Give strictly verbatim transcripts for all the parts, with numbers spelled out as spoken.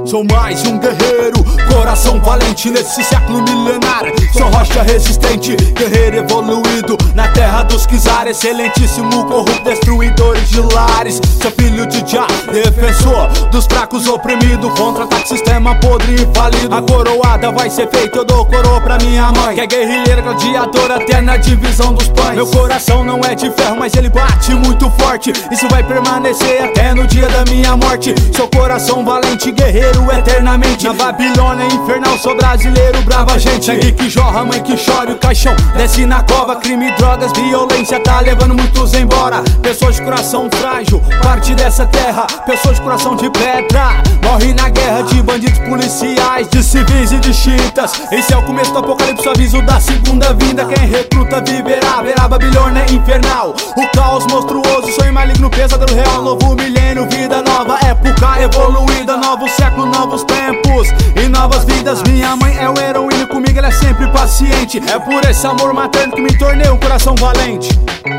Sou mais um guerreiro, coração valente nesse século milenar. Sou rocha resistente, guerreiro evoluído na terra dos Kizar. Excelentíssimo, corrupto, destruidores de lares. Sou filho de Jah, defensor dos fracos oprimidos. Contra-ataque, sistema podre e falido. A coroada vai ser feita, eu dou coroa pra minha mãe, que é guerrilheira, gladiadora, até na divisão dos pães. Meu coração não é de ferro, mas ele bate muito forte. Isso vai permanecer até no dia da minha morte. Sou coração valente, guerreiro eternamente. Na Babilônia infernal, sou brasileiro, brava gente. Sangue que jorra, mãe que chora, o caixão desce na cova. Crime, drogas, violência, tá levando muitos embora. Pessoas de coração frágil, parte dessa terra. Pessoas de coração de pedra, morre na guerra de bandidos policiais, de civis e de chiitas. Esse é o começo do apocalipse, aviso da segunda vinda. Quem recruta viverá, verá Babilônia infernal. O caos monstruoso, sonho maligno, pesadelo real. Novo milênio, vida nova, época evoluída. Novo século, novos tempos e novas vidas. Minha mãe é o heroína, comigo ela é sempre paciente. É por esse amor materno que me tornei um coração valente.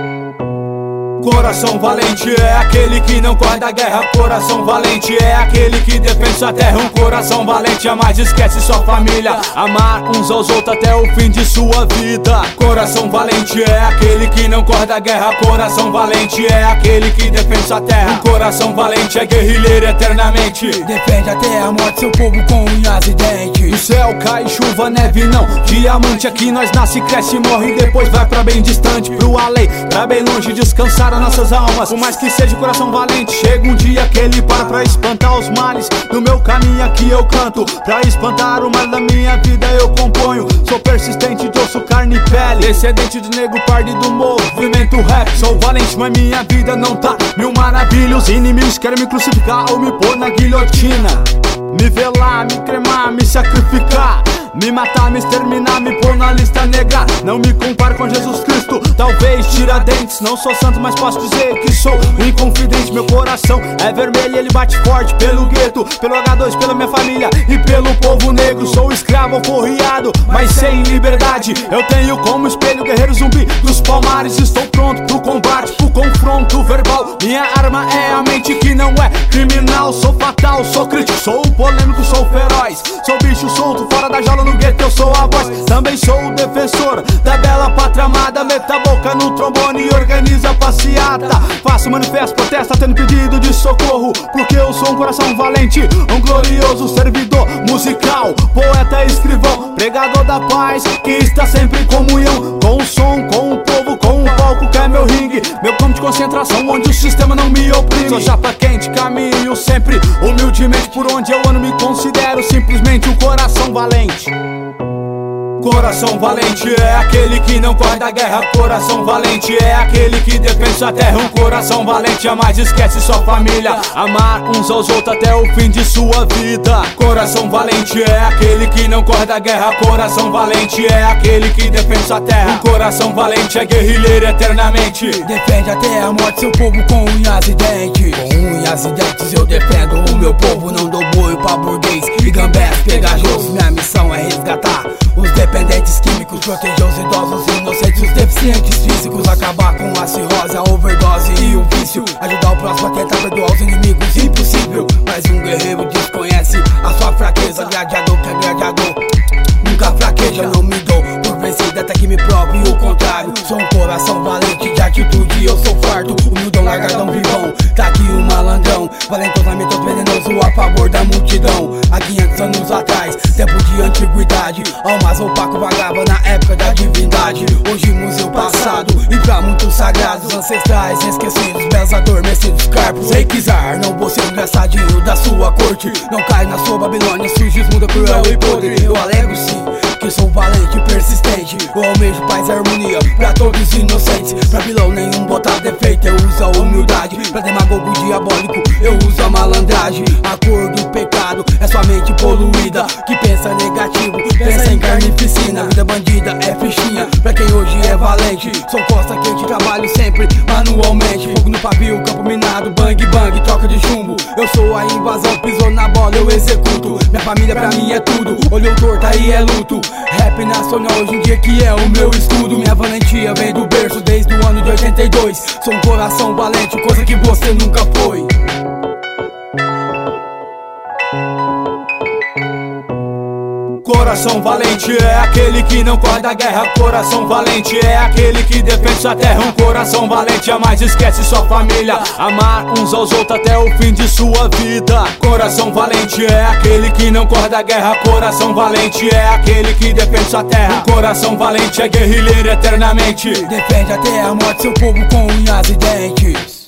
Coração valente é aquele que não corre da guerra. Coração valente é aquele que defende sua terra. Um coração valente jamais esquece sua família. Amar uns aos outros até o fim de sua vida. Coração valente é aquele que não corre da guerra. Coração valente é aquele que defende sua terra. Um coração valente é guerrilheiro eternamente. Defende até a morte seu povo com unhas e dentes. Do céu cai chuva, neve não, diamante. Aqui nós nasce, cresce, morre e depois vai pra bem distante, pro além, pra bem longe descansar nossas almas. Por mais que seja coração valente, chega um dia que ele para pra espantar os males. No meu caminho aqui eu canto, pra espantar o mal da minha vida eu componho. Sou persistente de osso, carne e pele, descendente de negro pardo do movimento rap. Sou valente, mas minha vida não tá mil maravilhas. Os inimigos querem me crucificar ou me pôr na guilhotina, me velar, me cremar, me sacrificar, me matar, me exterminar, me pôr na lista negra. Não me comparo com Jesus Cristo, talvez Tiradentes. Não sou santo, mas posso dizer que sou um inconfidente. Meu coração é vermelho, ele bate forte pelo gueto, pelo agá dois, pela minha família e pelo povo negro. Sou escravo forreado, mas sem liberdade. Eu tenho como espelho o guerreiro zumbi dos palmares. Estou pronto pro combate, pro confronto verbal. Minha arma é a mente que não é criminal. Sou fatal, sou crítico, sou polêmico, sou feroz. Sou bicho solto, fora da jaula, no gueto eu sou a voz. Também sou o defensor da bela pátria amada. Meta a boca no trombone e organiza a passeata. Faço manifesto, protesto, tendo pedido de socorro, porque eu sou um coração valente, um glorioso servidor musical, poeta, escrivão, pregador da paz, que está sempre em comunhão com o som, com o povo, com o palco que é meu ringue, meu campo de concentração onde o sistema não me oprime. Sou chapa quente, caminho sempre humildemente por onde eu ando, me considero simplesmente um coração valente. Coração valente é aquele que não corre da guerra. Coração valente é aquele que defende sua terra. Um coração valente jamais esquece sua família. Amar uns aos outros até o fim de sua vida. Coração valente é aquele que não corre da guerra. Coração valente é aquele que defende sua terra. Um coração valente é guerrilheiro eternamente. Defende até a morte seu povo com unhas e dentes. Com unhas e dentes eu defendo o meu povo. Não dou boi pra burguês e gambés pegajosos. Minha missão é resgatar os dependentes químicos, proteger os idosos inocentes, os deficientes físicos, acabar com a cirrose, a overdose e o vício, ajudar o próximo a tentar perdoar os inimigos, impossível. Mas um guerreiro desconhece a sua fraqueza, gladiador que é gladiador nunca fraqueja. Não me dou por vencido até que me prove o contrário. Sou um coração valente de atitude, eu sou farto, humildão, largadão, vivão. Tá aqui o malandrão, valentosamente venenoso a favor da multidão. Há quinhentos anos atrás, tempo de antiguidade, almas opaco vagava na época da divindade. Hoje museu passado e pra muitos sagrados, ancestrais esquecidos, belos adormecidos, carpos. Rei Kizar, não vou ser engraçadinho da sua corte. Não cai na sua Babilônia, surge muda cruel e podre. Eu alego sim que sou valente e persistente. Eu almejo paz e harmonia pra todos os inocentes. Pra vilão nenhum botar defeito, eu uso a humildade. Pra demagogo diabólico, eu uso a malandragem. A cor do pecado é sua mente poluída, que pensa negativo, pensa em carnificina. Vida bandida é fichinha pra quem hoje é valente. Sou costa quente, trabalho sempre manualmente. Fogo no pavio, campo minado, bang bang, troca de chumbo. Eu sou a invasão, pisou na bola, eu executo. Minha família pra mim é tudo, olhou torto aí é luto. Rap nacional hoje em dia que é o meu escudo. Minha valentia vem do berço desde o ano de oitenta e dois. Sou um coração valente, coisa que você nunca foi. coração valente é aquele que não corre da guerra. Coração valente é aquele que defende sua terra. Um coração valente jamais esquece sua família, amar uns aos outros até o fim de sua vida. Coração valente é aquele que não corre da guerra. Coração valente é aquele que defende sua terra. Um coração valente é guerrilheiro eternamente, defende até a morte seu povo com unhas e dentes.